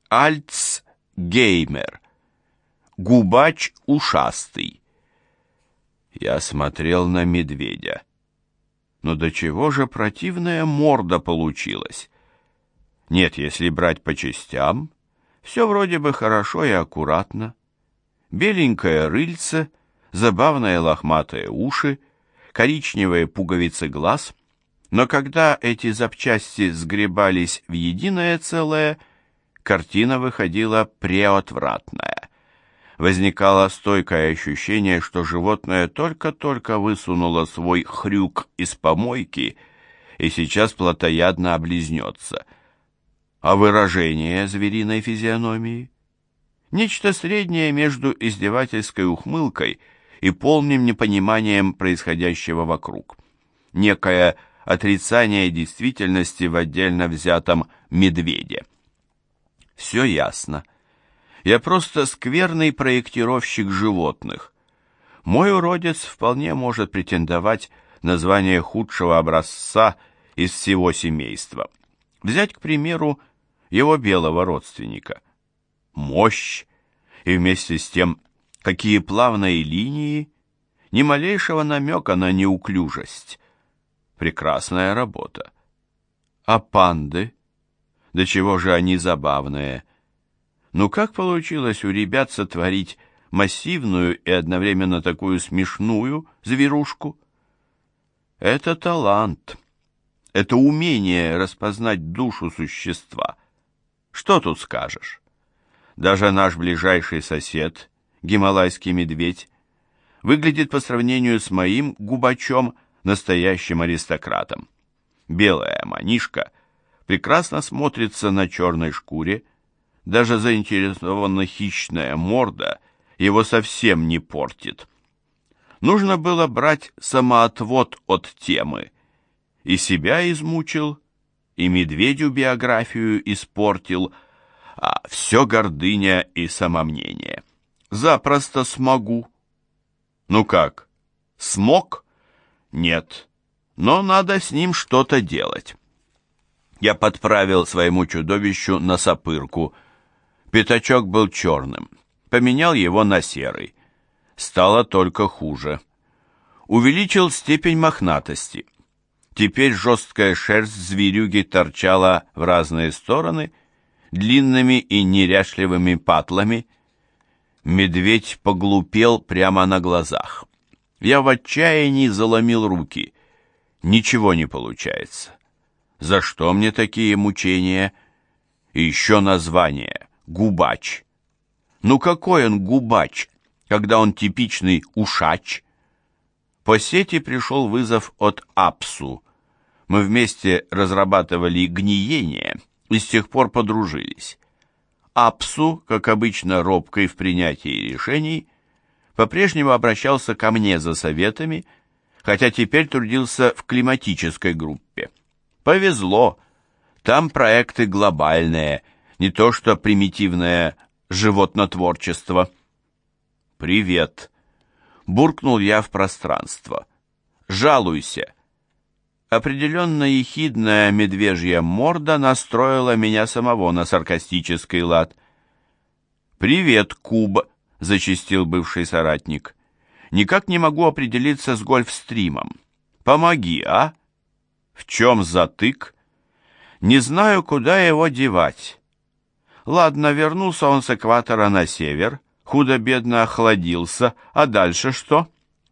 Альцгеймер. Губач ушастый. Я смотрел на медведя. Но до чего же противная морда получилась? Нет, если брать по частям, все вроде бы хорошо и аккуратно. Беленькое рыльце, забавные лохматые уши, коричневые пуговицы глаз. Но когда эти запчасти сгребались в единое целое, картина выходила преотвратная. Возникало стойкое ощущение, что животное только-только высунуло свой хрюк из помойки и сейчас плотоядно облизнется. А выражение звериной физиономии? Нечто среднее между издевательской ухмылкой и полным непониманием происходящего вокруг. Некое отрицание действительности в отдельно взятом медведе. Все ясно. Я просто скверный проектировщик животных. Мой уродец вполне может претендовать на звание худшего образца из всего семейства. Взять, к примеру, его белого родственника. Мощь и вместе с тем, какие плавные линии, ни малейшего намека на неуклюжесть. Прекрасная работа. А панды? До чего же они забавные. Ну как получилось у ребят сотворить массивную и одновременно такую смешную зверушку? Это талант. Это умение распознать душу существа. Что тут скажешь? Даже наш ближайший сосед, гималайский медведь, выглядит по сравнению с моим губачом настоящим аристократом. Белая манишка прекрасно смотрится на черной шкуре, даже заинтересованно хищная морда его совсем не портит. Нужно было брать самоотвод от темы. И себя измучил, и медведю биографию испортил, а все гордыня и самомнение. Запросто смогу. Ну как, смог? Нет, но надо с ним что-то делать. Я подправил своему чудовищу носопырку. Пятачок был черным. Поменял его на серый. Стало только хуже. Увеличил степень мохнатости. Теперь жесткая шерсть зверюги торчала в разные стороны, длинными и неряшливыми патлами. Медведь поглупел прямо на глазах. Я в отчаянии заломил руки. Ничего не получается. За что мне такие мучения? И еще название — губач. Ну какой он губач, когда он типичный ушач? По сети пришел вызов от Апсу. Мы вместе разрабатывали гниение и с тех пор подружились. Апсу, как обычно робкой в принятии решений, по-прежнему обращался ко мне за советами, хотя теперь трудился в климатической группе. Повезло, там проекты глобальные, не то что примитивное животнотворчество. «Привет», — буркнул я в пространство. «Жалуйся». Определенно ехидная медвежья морда настроила меня самого на саркастический лад. «Привет, Куб», — зачастил бывший соратник. «Никак не могу определиться с гольфстримом. Помоги, а?» «В чем затык?» «Не знаю, куда его девать». Ладно, вернулся он с экватора на север, худо-бедно охладился, а дальше что?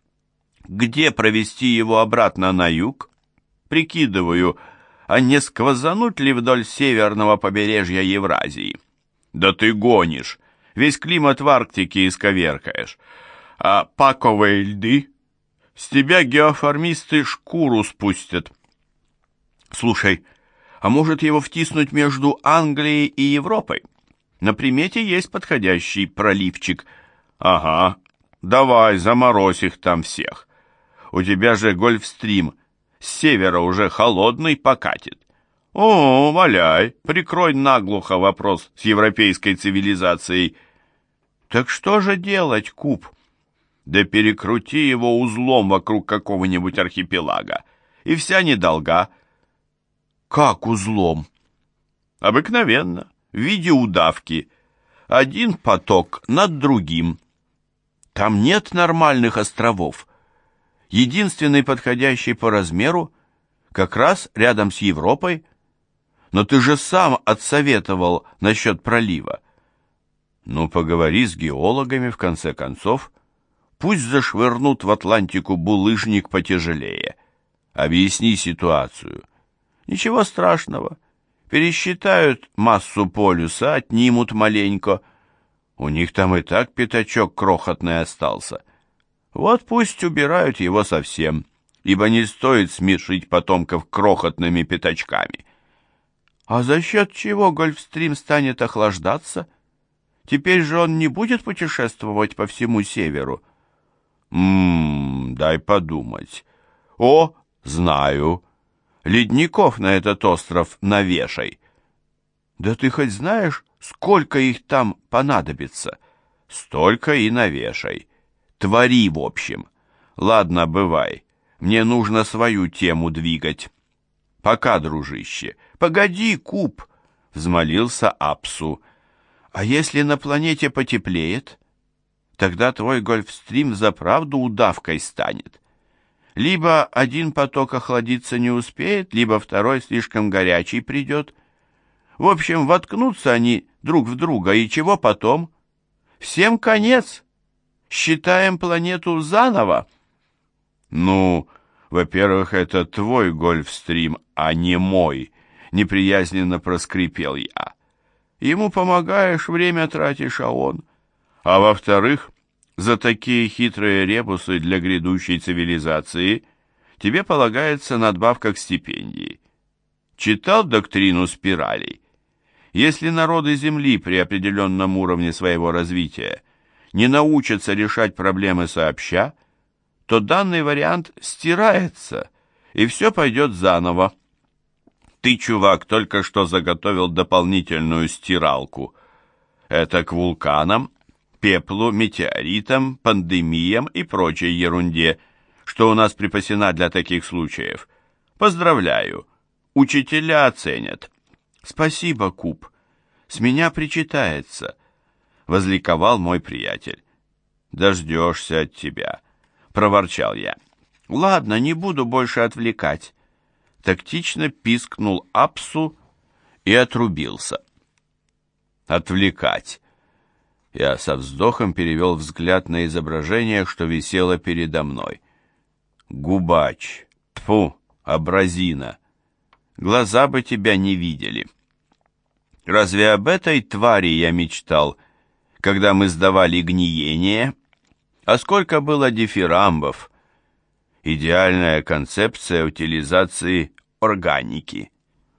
Где провести его обратно на юг? Прикидываю, а не сквозануть ли вдоль северного побережья Евразии? Да ты гонишь, весь климат в Арктике исковеркаешь. А паковые льды? С тебя геоформисты шкуру спустят. Слушай, а может его втиснуть между Англией и Европой? На примете есть подходящий проливчик. Ага, давай, заморозь их там всех. У тебя же гольфстрим с севера уже холодный покатит. О, валяй, прикрой наглухо вопрос с европейской цивилизацией. Так что же делать, Куб? Да перекрути его узлом вокруг какого-нибудь архипелага, и вся недолга. Как узлом? Обыкновенно. в виде удавки. Один поток над другим. Там нет нормальных островов. Единственный подходящий по размеру как раз рядом с Европой. Но ты же сам отсоветовал насчет пролива. Ну, поговори с геологами, в конце концов. Пусть зашвырнут в Атлантику булыжник потяжелее. Объясни ситуацию. Ничего страшного. Пересчитают массу полюса, отнимут маленько. У них там и так пятачок крохотный остался. Вот пусть убирают его совсем, ибо не стоит смешить потомков крохотными пятачками. А за счет чего Гольфстрим станет охлаждаться? Теперь же он не будет путешествовать по всему северу. Дай подумать. О, знаю. Ледников на этот остров навешай. Да ты хоть знаешь, сколько их там понадобится? Столько и навешай. Твори, в общем. Ладно, бывай. Мне нужно свою тему двигать. Пока, дружище. Погоди, Куб, взмолился Апсу. А если на планете потеплеет? Тогда твой Гольфстрим взаправду удавкой станет. Либо один поток охладиться не успеет, либо второй слишком горячий придет. В общем, воткнутся они друг в друга, и чего потом? Всем конец. Считаем планету заново. Ну, во-первых, это твой Гольфстрим, а не мой, неприязненно проскрипел я. Ему помогаешь, время тратишь, а он... А во-вторых, за такие хитрые ребусы для грядущей цивилизации тебе полагается надбавка к стипендии. Читал доктрину спиралей? Если народы Земли при определенном уровне своего развития не научатся решать проблемы сообща, то данный вариант стирается, и все пойдет заново. Ты, чувак, только что заготовил дополнительную стиралку. Это к вулканам, пеплу, метеоритам, пандемиям и прочей ерунде, что у нас припасена для таких случаев. Поздравляю, учителя оценят. Спасибо, Куб, с меня причитается, возликовал мой приятель. Дождешься от тебя, проворчал я. Ладно, не буду больше отвлекать. Тактично пискнул Апсу и отрубился. Отвлекать. Я со вздохом перевел взгляд на изображение, что висело передо мной. Губач, тьфу, абразина. Глаза бы тебя не видели. Разве об этой твари я мечтал, когда мы сдавали гниение? А сколько было дифирамбов? Идеальная концепция утилизации органики.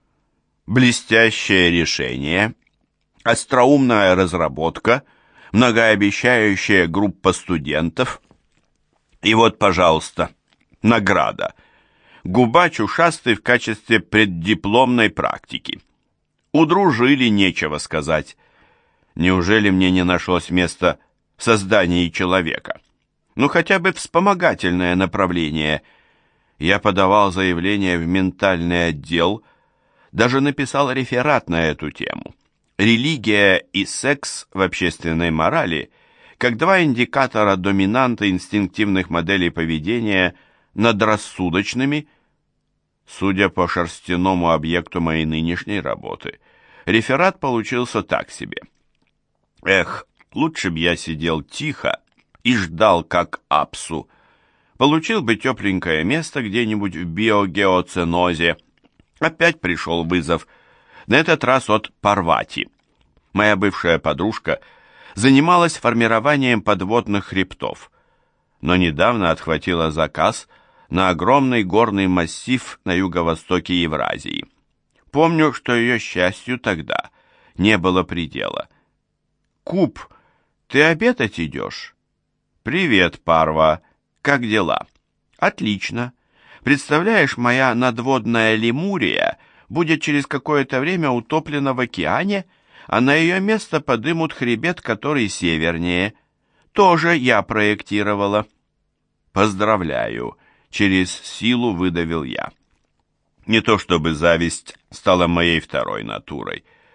Блестящее решение, остроумная разработка, многообещающая группа студентов. И вот, пожалуйста, награда. Губач ушастый в качестве преддипломной практики. Удружили, нечего сказать. Неужели мне не нашлось места в создании человека? Ну, хотя бы вспомогательное направление. Я подавал заявление в ментальный отдел, даже написал реферат на эту тему. Религия и секс в общественной морали как два индикатора доминанты инстинктивных моделей поведения над рассудочными. Судя по шерстяному объекту моей нынешней работы, реферат получился так себе. Эх, лучше б я сидел тихо и ждал, как Апсу. Получил бы тепленькое место где-нибудь в биогеоценозе. Опять пришел вызов, на этот раз от Парвати. Моя бывшая подружка занималась формированием подводных хребтов, но недавно отхватила заказ на огромный горный массив на юго-востоке Евразии. Помню, что ее счастью тогда не было предела. «Куб, ты обедать идешь?» «Привет, Парва, как дела?» «Отлично. Представляешь, моя надводная Лемурия будет через какое-то время утоплена в океане, а на ее место подымут хребет, который севернее. Тоже я проектировала». «Поздравляю», — через силу выдавил я. Не то чтобы зависть стала моей второй натурой.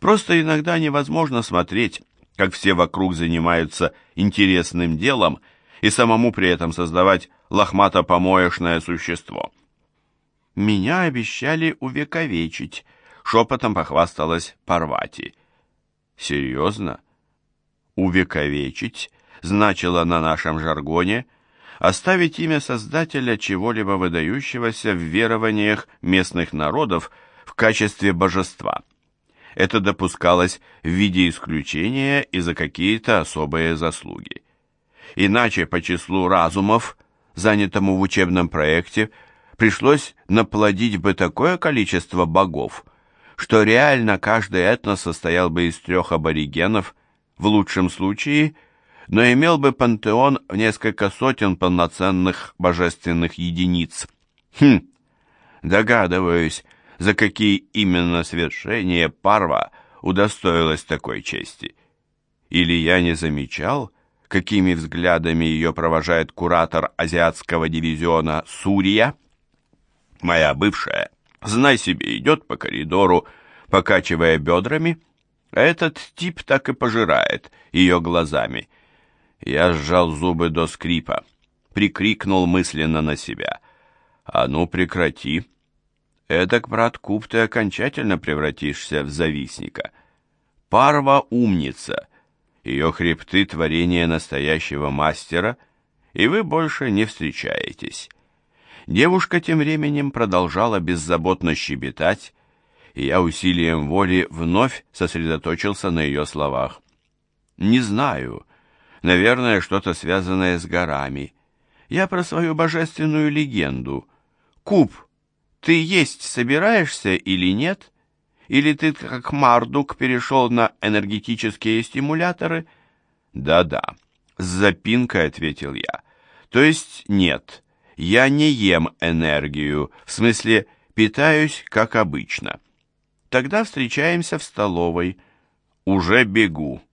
Просто иногда невозможно смотреть, как все вокруг занимаются интересным делом, и самому при этом создавать лохмато-помоечное существо. «Меня обещали увековечить», — шепотом похвасталась Парвати. «Серьезно? Увековечить значило на нашем жаргоне оставить имя создателя чего-либо выдающегося в верованиях местных народов в качестве божества. Это допускалось в виде исключения и за какие-то особые заслуги. Иначе по числу разумов, занятому в учебном проекте, пришлось наплодить бы такое количество богов, что реально каждый этнос состоял бы из 3 аборигенов, в лучшем случае, но имел бы пантеон в несколько сотен полноценных божественных единиц. Догадываюсь, за какие именно свершения Парва удостоилась такой чести. Или я не замечал, какими взглядами ее провожает куратор азиатского дивизиона Сурия? Моя бывшая, знай себе, идет по коридору, покачивая бедрами, а этот тип так и пожирает ее глазами. Я сжал зубы до скрипа, прикрикнул мысленно на себя. «А ну прекрати! Эдак, брат Куб, ты окончательно превратишься в завистника. Парва умница, ее хребты — творение настоящего мастера, и вы больше не встречаетесь». Девушка тем временем продолжала беззаботно щебетать, и я усилием воли вновь сосредоточился на ее словах. «Не знаю, наверное, что-то связанное с горами. Я про свою божественную легенду. Куб, ты есть собираешься или нет? Или ты, как Мардук, перешел на энергетические стимуляторы?» «Да-да», — с запинкой ответил я. «То есть нет, я не ем энергию, в смысле питаюсь, как обычно. Тогда встречаемся в столовой. Уже бегу.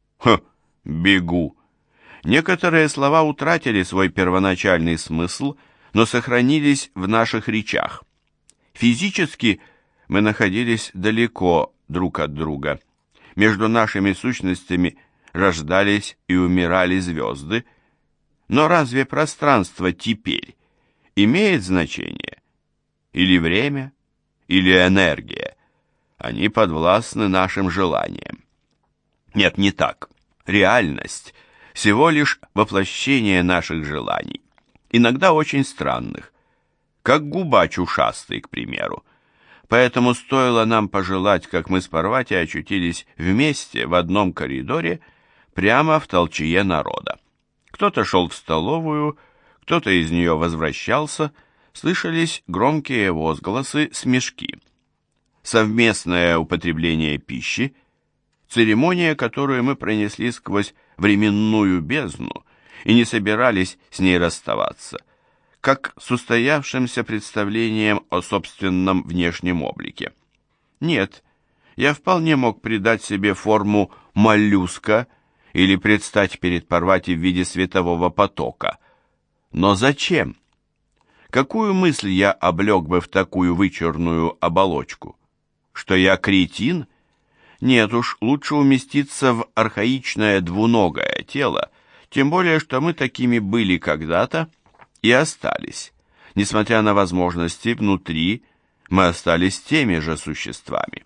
Бегу». Некоторые слова утратили свой первоначальный смысл, но сохранились в наших речах. Физически мы находились далеко друг от друга. Между нашими сущностями рождались и умирали звезды. Но разве пространство теперь имеет значение? Или время, или энергия? Они подвластны нашим желаниям. Нет, не так. Реальность — всего лишь воплощение наших желаний, иногда очень странных, как губач ушастый, к примеру. Поэтому стоило нам пожелать, как мы с Парвати очутились вместе в одном коридоре, прямо в толчее народа. Кто-то шел в столовую, кто-то из нее возвращался, слышались громкие возгласы, смешки. Совместное употребление пищи, церемония, которую мы пронесли сквозь временную бездну и не собирались с ней расставаться, как с устоявшимся представлением о собственном внешнем облике. Нет, я вполне мог придать себе форму моллюска или предстать перед Парвати в виде светового потока. Но зачем? Какую мысль я облег бы в такую вычурную оболочку? Что я кретин? Нет уж, лучше уместиться в архаичное двуногое тело, тем более, что мы такими были когда-то и остались. Несмотря на возможности внутри, мы остались теми же существами.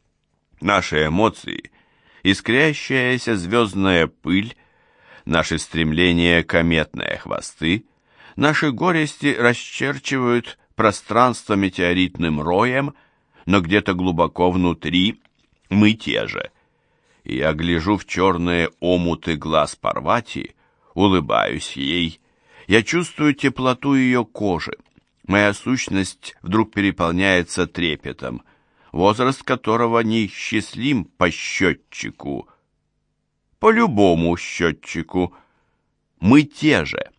Наши эмоции, искрящаяся звездная пыль, наши стремления — кометные хвосты, наши горести расчерчивают пространство метеоритным роем, но где-то глубоко внутри мы те же. Я гляжу в черные омуты глаз Парвати, улыбаюсь ей. Я чувствую теплоту ее кожи. Моя сущность вдруг переполняется трепетом, возраст которого неисчислим по счетчику. По любому счетчику. Мы те же.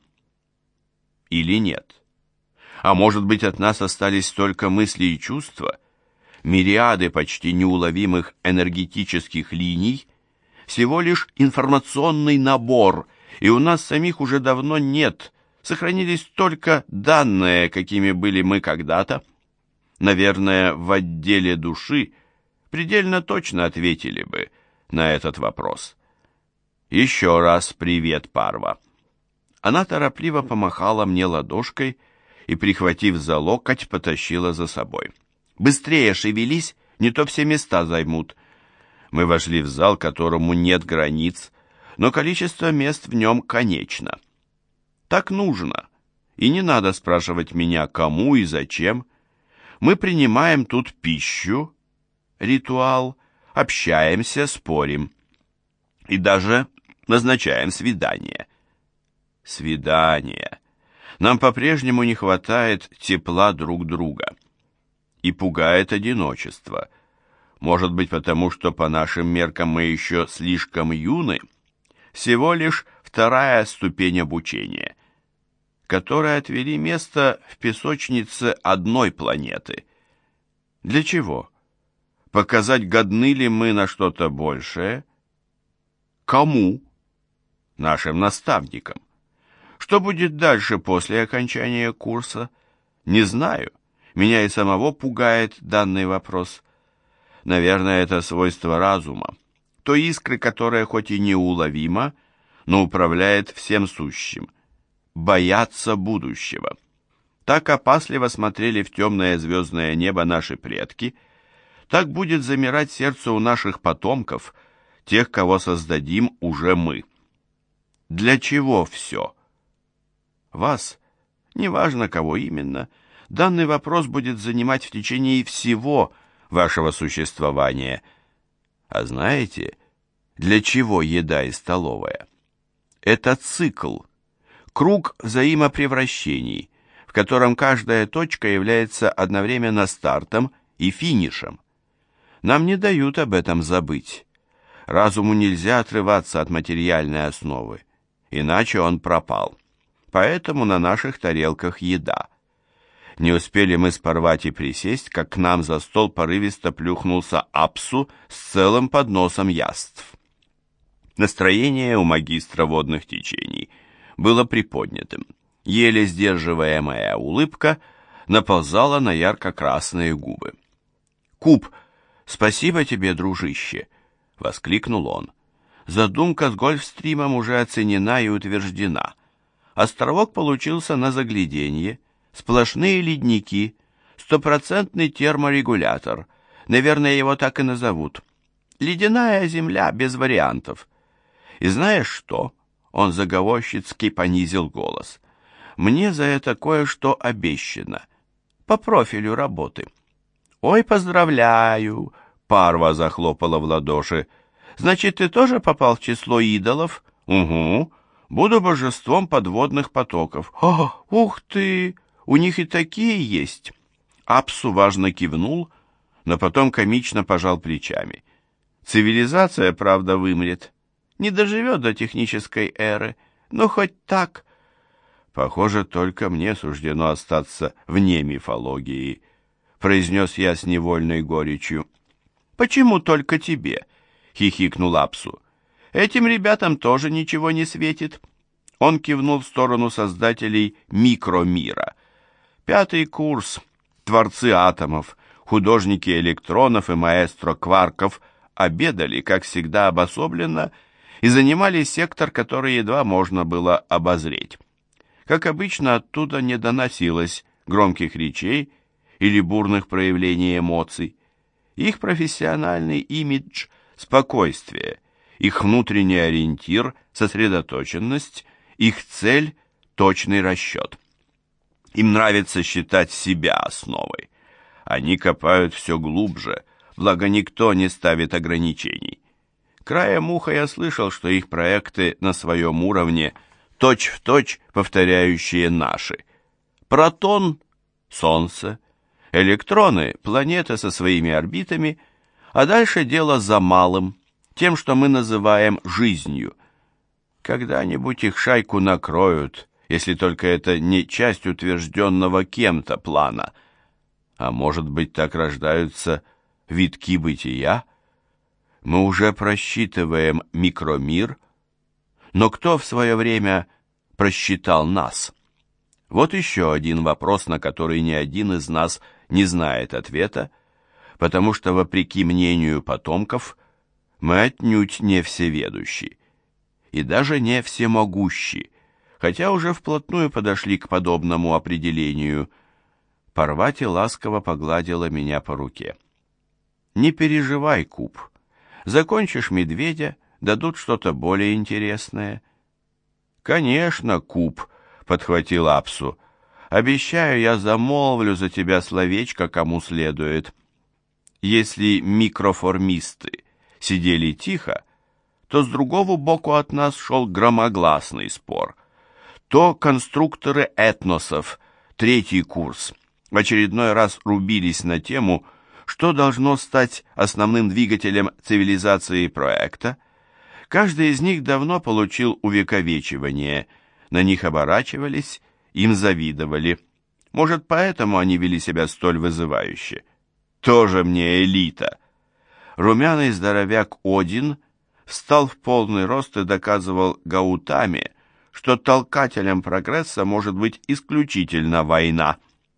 Или нет? А может быть, от нас остались только мысли и чувства, мириады почти неуловимых энергетических линий, всего лишь информационный набор, и у нас самих уже давно нет, сохранились только данные, какими были мы когда-то. Наверное, в отделе души предельно точно ответили бы на этот вопрос. Еще раз привет, Парва. Она торопливо помахала мне ладошкой и, прихватив за локоть, потащила за собой. «Быстрее шевелись, не то все места займут». Мы вошли в зал, которому нет границ, но количество мест в нем конечно. Так нужно, и не надо спрашивать меня, кому и зачем. Мы принимаем тут пищу, ритуал, общаемся, спорим и даже назначаем свидание. Свидание. Нам по-прежнему не хватает тепла друг друга. И пугает одиночество. Может быть, потому что по нашим меркам мы еще слишком юны. Всего лишь вторая ступень обучения, которой отвели место в песочнице одной планеты. Для чего? Показать, годны ли мы на что-то большее? Кому? Нашим наставникам. Что будет дальше после окончания курса? Не знаю. Меня и самого пугает данный вопрос. Наверное, это свойство разума. Той искры, которая хоть и неуловима, но управляет всем сущим. Бояться будущего. Так опасливо смотрели в темное звездное небо наши предки, так будет замирать сердце у наших потомков, тех, кого создадим уже мы. Для чего все? Вас, неважно кого именно, данный вопрос будет занимать в течение всего вашего существования. А знаете, для чего еда и столовая? Это цикл, круг взаимопревращений, в котором каждая точка является одновременно стартом и финишем. Нам не дают об этом забыть. Разуму нельзя отрываться от материальной основы, иначе он пропал. Поэтому на наших тарелках еда. Не успели мы спорвать и присесть, как к нам за стол порывисто плюхнулся Апсу с целым подносом яств. Настроение у магистра водных течений было приподнятым. Еле сдерживаемая улыбка наползала на ярко-красные губы. «Куб, спасибо тебе, дружище!» — воскликнул он. «Задумка с Гольфстримом уже оценена и утверждена. Островок получился на загляденье, сплошные ледники, стопроцентный терморегулятор. Наверное, его так и назовут. Ледяная земля без вариантов. И знаешь что?» Он заговорщицки понизил голос. «Мне за это кое-что обещано. По профилю работы». «Ой, поздравляю!» — Парва захлопала в ладоши. «Значит, ты тоже попал в число идолов?» «Угу. Буду божеством подводных потоков». «О, ух ты! У них и такие есть!» Апсу важно кивнул, но потом комично пожал плечами. «Цивилизация, правда, вымрет. Не доживет до технической эры, но хоть так». «Похоже, только мне суждено остаться вне мифологии», — произнес я с невольной горечью. «Почему только тебе?» — хихикнул Апсу. «Этим ребятам тоже ничего не светит». Он кивнул в сторону создателей микромира. 5-й курс, творцы атомов, художники электронов и маэстро кварков обедали, как всегда, обособленно и занимали сектор, который едва можно было обозреть. Как обычно, оттуда не доносилось громких речей или бурных проявлений эмоций. Их профессиональный имидж – спокойствие, их внутренний ориентир – сосредоточенность, их цель – точный расчет. Им нравится считать себя основой. Они копают все глубже, благо никто не ставит ограничений. Краем уха я слышал, что их проекты на своем уровне точь-в-точь повторяющие наши. Протон – Солнце, электроны – планеты со своими орбитами, а дальше дело за малым, тем, что мы называем жизнью. Когда-нибудь их шайку накроют, если только это не часть утвержденного кем-то плана. А может быть, так рождаются витки бытия? Мы уже просчитываем микромир, но кто в свое время просчитал нас? Вот еще один вопрос, на который ни один из нас не знает ответа, потому что, вопреки мнению потомков, мы отнюдь не всеведущи и даже не всемогущи, хотя уже вплотную подошли к подобному определению. Парвати ласково погладила меня по руке. «Не переживай, Куб. Закончишь медведя, дадут что-то более интересное». «Конечно, Куб», — подхватил Апсу. «Обещаю, я замолвлю за тебя словечко кому следует». Если микроформисты сидели тихо, то с другого боку от нас шел громогласный спор. То конструкторы этносов, третий курс, в очередной раз рубились на тему, что должно стать основным двигателем цивилизации проекта. Каждый из них давно получил увековечивание, на них оборачивались, им завидовали. Может, поэтому они вели себя столь вызывающе. Тоже мне элита. Румяный здоровяк Один встал в полный рост и доказывал Гаутаме, что толкателем прогресса может быть исключительно война.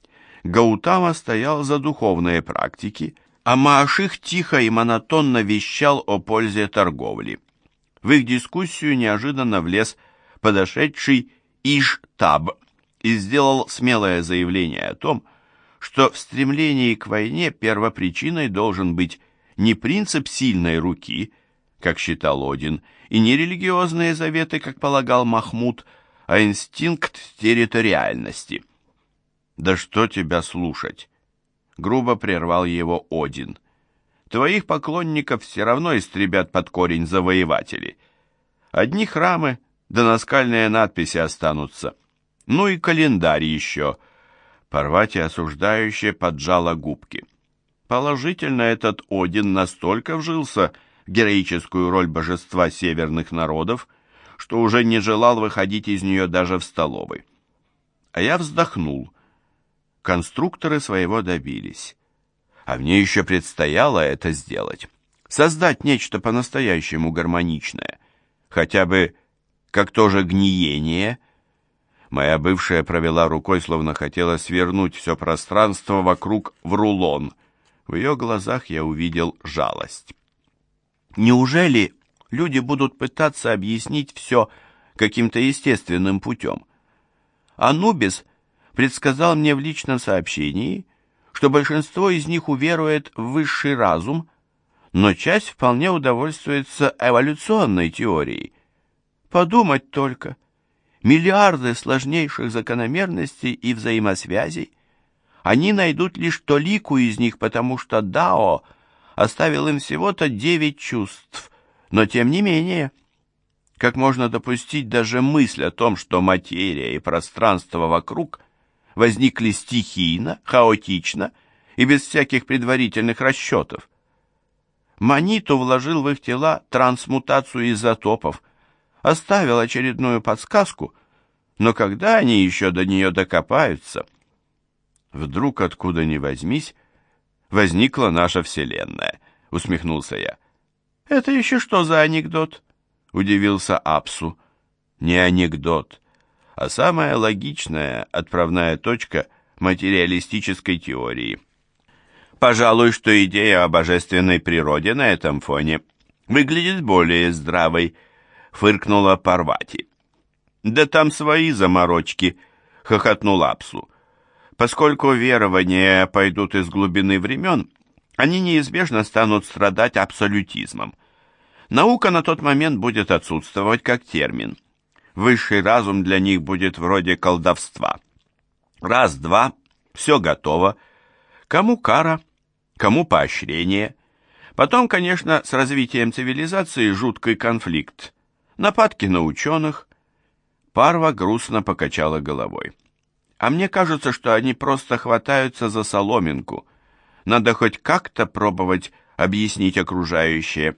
Гаутама стоял за духовные практики, а Мааших тихо и монотонно вещал о пользе торговли. В их дискуссию неожиданно влез подошедший Иш-Таб и сделал смелое заявление о том, что в стремлении к войне первопричиной должен быть не принцип сильной руки, как считал Один, и не религиозные заветы, как полагал Махмуд, а инстинкт территориальности. «Да что тебя слушать?» — грубо прервал его Один. «Твоих поклонников все равно истребят под корень завоеватели. Одни храмы да наскальные надписи останутся. Ну и календарь еще». Парвати осуждающе поджала губки. Положительно, этот Один настолько вжился в героическую роль божества северных народов, что уже не желал выходить из нее даже в столовой. А я вздохнул. Конструкторы своего добились. А мне еще предстояло это сделать. Создать нечто по-настоящему гармоничное. Хотя бы как тоже гниение. Моя бывшая провела рукой, словно хотела свернуть все пространство вокруг в рулон. В ее глазах я увидел жалость. Неужели люди будут пытаться объяснить все каким-то естественным путем? Анубис предсказал мне в личном сообщении, что большинство из них уверует в высший разум, но часть вполне удовольствуется эволюционной теорией. Подумать только, миллиарды сложнейших закономерностей и взаимосвязей. Они найдут лишь толику из них, потому что Дао оставил им всего-то 9 чувств, но тем не менее. Как можно допустить даже мысль о том, что материя и пространство вокруг возникли стихийно, хаотично и без всяких предварительных расчетов? Маниту вложил в их тела трансмутацию изотопов, оставил очередную подсказку, но когда они еще до нее докопаются? Вдруг, откуда ни возьмись, возникла наша Вселенная, усмехнулся я. Это еще что за анекдот? Удивился Апсу. Не анекдот, а самая логичная отправная точка материалистической теории. Пожалуй, что идея о божественной природе на этом фоне выглядит более здравой, фыркнула Парвати. Да там свои заморочки, хохотнул Апсу. Поскольку верования пойдут из глубины времен, они неизбежно станут страдать абсолютизмом. Наука на тот момент будет отсутствовать как термин. Высший разум для них будет вроде колдовства. Раз-два, все готово. Кому кара, кому поощрение. Потом, конечно, с развитием цивилизации жуткий конфликт. Нападки на ученых. Парва грустно покачала головой. А мне кажется, что они просто хватаются за соломинку. Надо хоть как-то пробовать объяснить окружающее.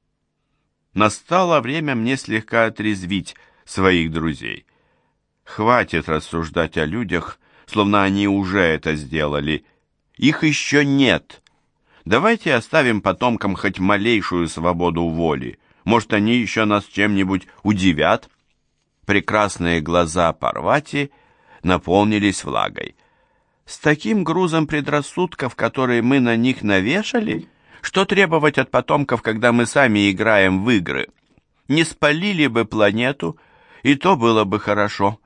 Настало время мне слегка отрезвить своих друзей. Хватит рассуждать о людях, словно они уже это сделали. Их еще нет. Давайте оставим потомкам хоть малейшую свободу воли. Может, они еще нас чем-нибудь удивят? Прекрасные глаза Парвати наполнились влагой. С таким грузом предрассудков, которые мы на них навешали, что требовать от потомков, когда мы сами играем в игры? Не спалили бы планету, и то было бы хорошо.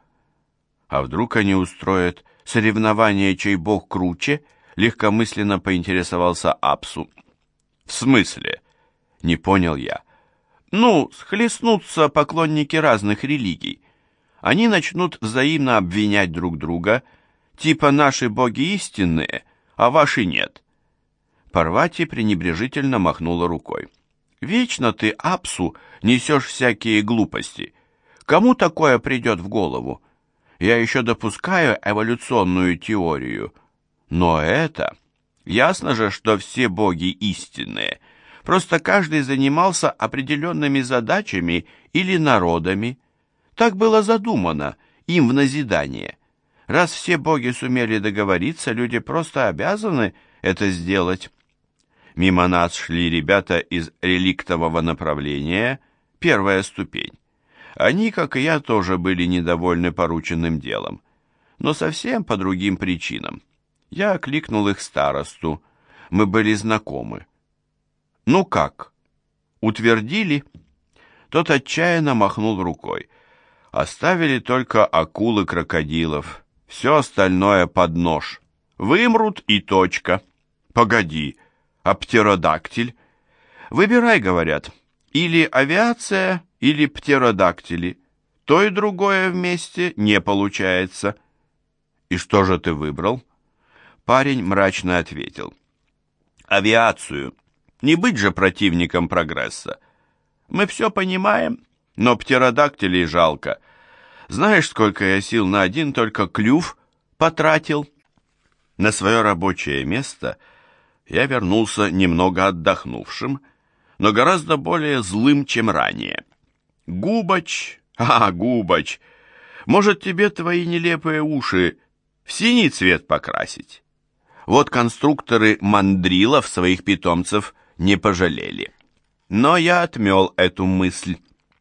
А вдруг они устроят соревнование, чей бог круче? Легкомысленно поинтересовался Апсу. В смысле? Не понял я. Ну, схлестнутся поклонники разных религий. Они начнут взаимно обвинять друг друга, типа наши боги истинные, а ваши нет. Парвати пренебрежительно махнула рукой. Вечно ты, Апсу, несешь всякие глупости. Кому такое придет в голову? Я еще допускаю эволюционную теорию. Но это... Ясно же, что все боги истинные. Просто каждый занимался определенными задачами или народами. Так было задумано, им в назидание. Раз все боги сумели договориться, люди просто обязаны это сделать. Мимо нас шли ребята из реликтового направления, первая ступень. Они, как и я, тоже были недовольны порученным делом, но совсем по другим причинам. Я окликнул их старосту. Мы были знакомы. «Ну как? Утвердили?» Тот отчаянно махнул рукой. «Оставили только акул и крокодилов. Все остальное под нож. Вымрут и точка. Погоди, а птеродактиль? Выбирай, говорят, или авиация, или птеродактили. То и другое вместе не получается». «И что же ты выбрал?» Парень мрачно ответил. «Авиацию. Не быть же противником прогресса. Мы все понимаем, но птеродактилей жалко. Знаешь, сколько я сил на один только клюв потратил?» На свое рабочее место я вернулся немного отдохнувшим, но гораздо более злым, чем ранее. «Губач, Губач, может, тебе твои нелепые уши в синий цвет покрасить?» Вот конструкторы мандрилов своих питомцев не пожалели. Но я отмел эту мысль.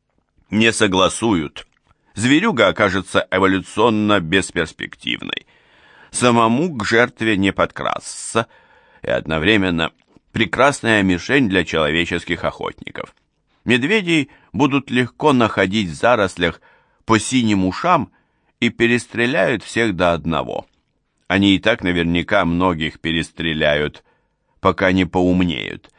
Не согласуют. Зверюга окажется эволюционно бесперспективной. Самому к жертве не подкрасться, и одновременно прекрасная мишень для человеческих охотников. Медведей будут легко находить в зарослях по синим ушам и перестреляют всех до одного. Они и так наверняка многих перестреляют, пока не поумнеют.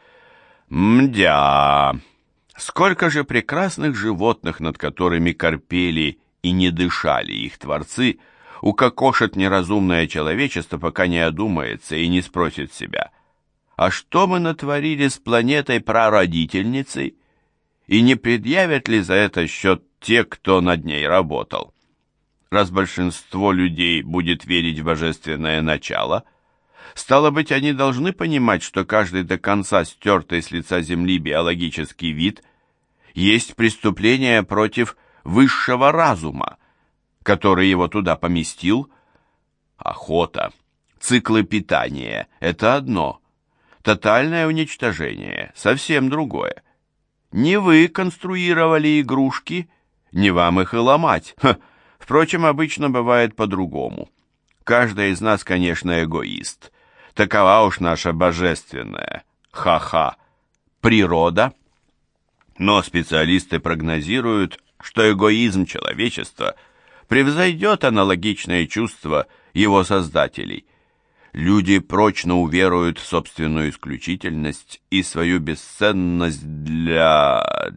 Мдя! Сколько же прекрасных животных, над которыми корпели и не дышали их творцы, укокошит неразумное человечество, пока не одумается и не спросит себя, а что мы натворили с планетой-прародительницей, и не предъявят ли за это счет те, кто над ней работал? Раз большинство людей будет верить в божественное начало, стало быть, они должны понимать, что каждый до конца стертый с лица земли биологический вид есть преступление против высшего разума, который его туда поместил. Охота, циклы питания – это одно, тотальное уничтожение – совсем другое. Не вы конструировали игрушки, не вам их и ломать. Впрочем, обычно бывает по-другому. Каждый из нас, конечно, эгоист. Такова уж наша божественная, природа. Но специалисты прогнозируют, что эгоизм человечества превзойдет аналогичные чувства его создателей. Люди прочно уверуют в собственную исключительность и свою бесценность для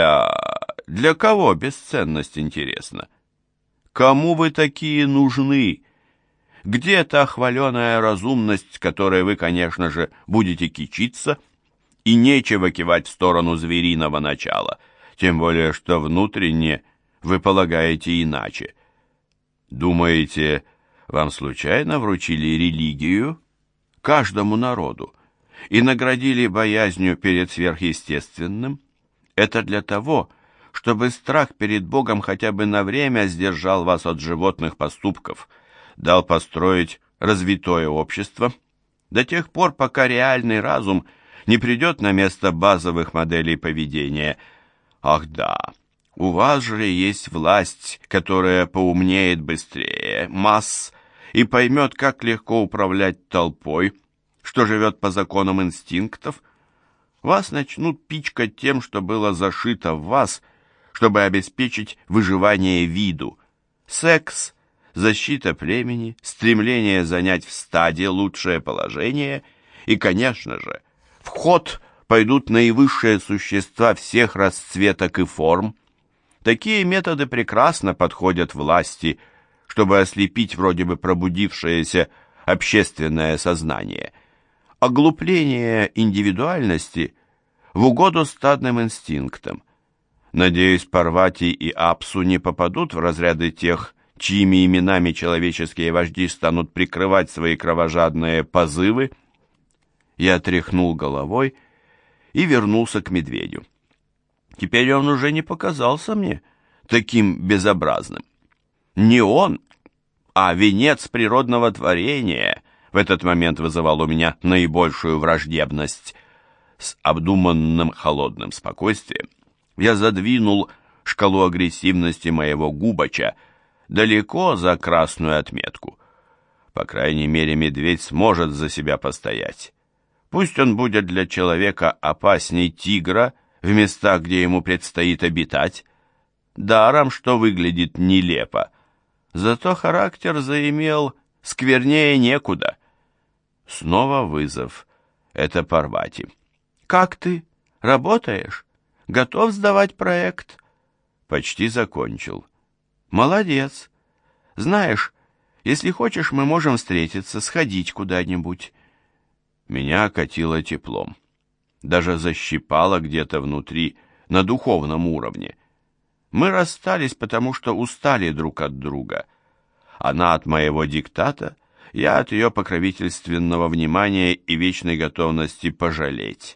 кого бесценность, интересно? Кому вы такие нужны? Где та хваленая разумность, которой вы, конечно же, будете кичиться? И нечего кивать в сторону звериного начала, тем более, что внутренне вы полагаете иначе. Думаете, вам случайно вручили религию каждому народу и наградили боязнью перед сверхъестественным? Это для того, чтобы страх перед Богом хотя бы на время сдержал вас от животных поступков, дал построить развитое общество, до тех пор, пока реальный разум не придет на место базовых моделей поведения. Ах да, у вас же есть власть, которая поумнеет быстрее масс и поймет, как легко управлять толпой, что живет по законам инстинктов, вас начнут пичкать тем, что было зашито в вас, чтобы обеспечить выживание виду. Секс, защита племени, стремление занять в стаде лучшее положение и, конечно же, в ход пойдут наивысшие существа всех расцветок и форм. Такие методы прекрасно подходят власти, чтобы ослепить вроде бы пробудившееся общественное сознание. Оглупление индивидуальности в угоду стадным инстинктам. Надеюсь, Парвати и Апсу не попадут в разряды тех, чьими именами человеческие вожди станут прикрывать свои кровожадные позывы. Я тряхнул головой и вернулся к медведю. Теперь он уже не показался мне таким безобразным. Не он, а венец природного творения в этот момент вызывал у меня наибольшую враждебность. С обдуманным холодным спокойствием я задвинул шкалу агрессивности моего Губача далеко за красную отметку. По крайней мере, медведь сможет за себя постоять. Пусть он будет для человека опасней тигра в местах, где ему предстоит обитать. Даром, что выглядит нелепо. Зато характер заимел сквернее некуда. Снова вызов. Это Парвати. «Как ты? Работаешь? Готов сдавать проект?» «Почти закончил». «Молодец. Знаешь, если хочешь, мы можем встретиться, сходить куда-нибудь». Меня окатило теплом. Даже защипало где-то внутри, на духовном уровне. Мы расстались, потому что устали друг от друга. Она от моего диктата, я от ее покровительственного внимания и вечной готовности пожалеть.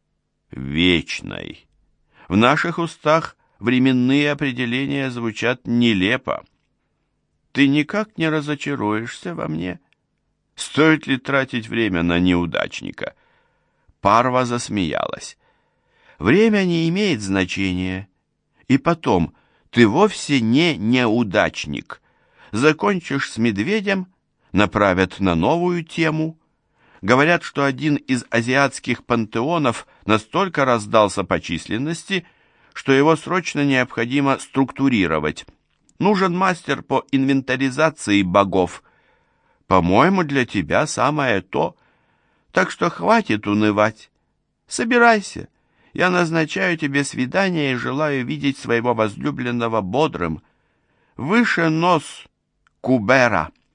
Вечной. В наших устах временные определения звучат нелепо. Ты никак не разочаруешься во мне? Стоит ли тратить время на неудачника? Парва засмеялась. Время не имеет значения. И потом, ты вовсе не неудачник. Закончишь с медведем, направят на новую тему. Говорят, что один из азиатских пантеонов настолько раздался по численности, что его срочно необходимо структурировать. Нужен мастер по инвентаризации богов. По-моему, для тебя самое то. Так что хватит унывать. Собирайся. Я назначаю тебе свидание и желаю видеть своего возлюбленного бодрым. Выше нос, Кубера.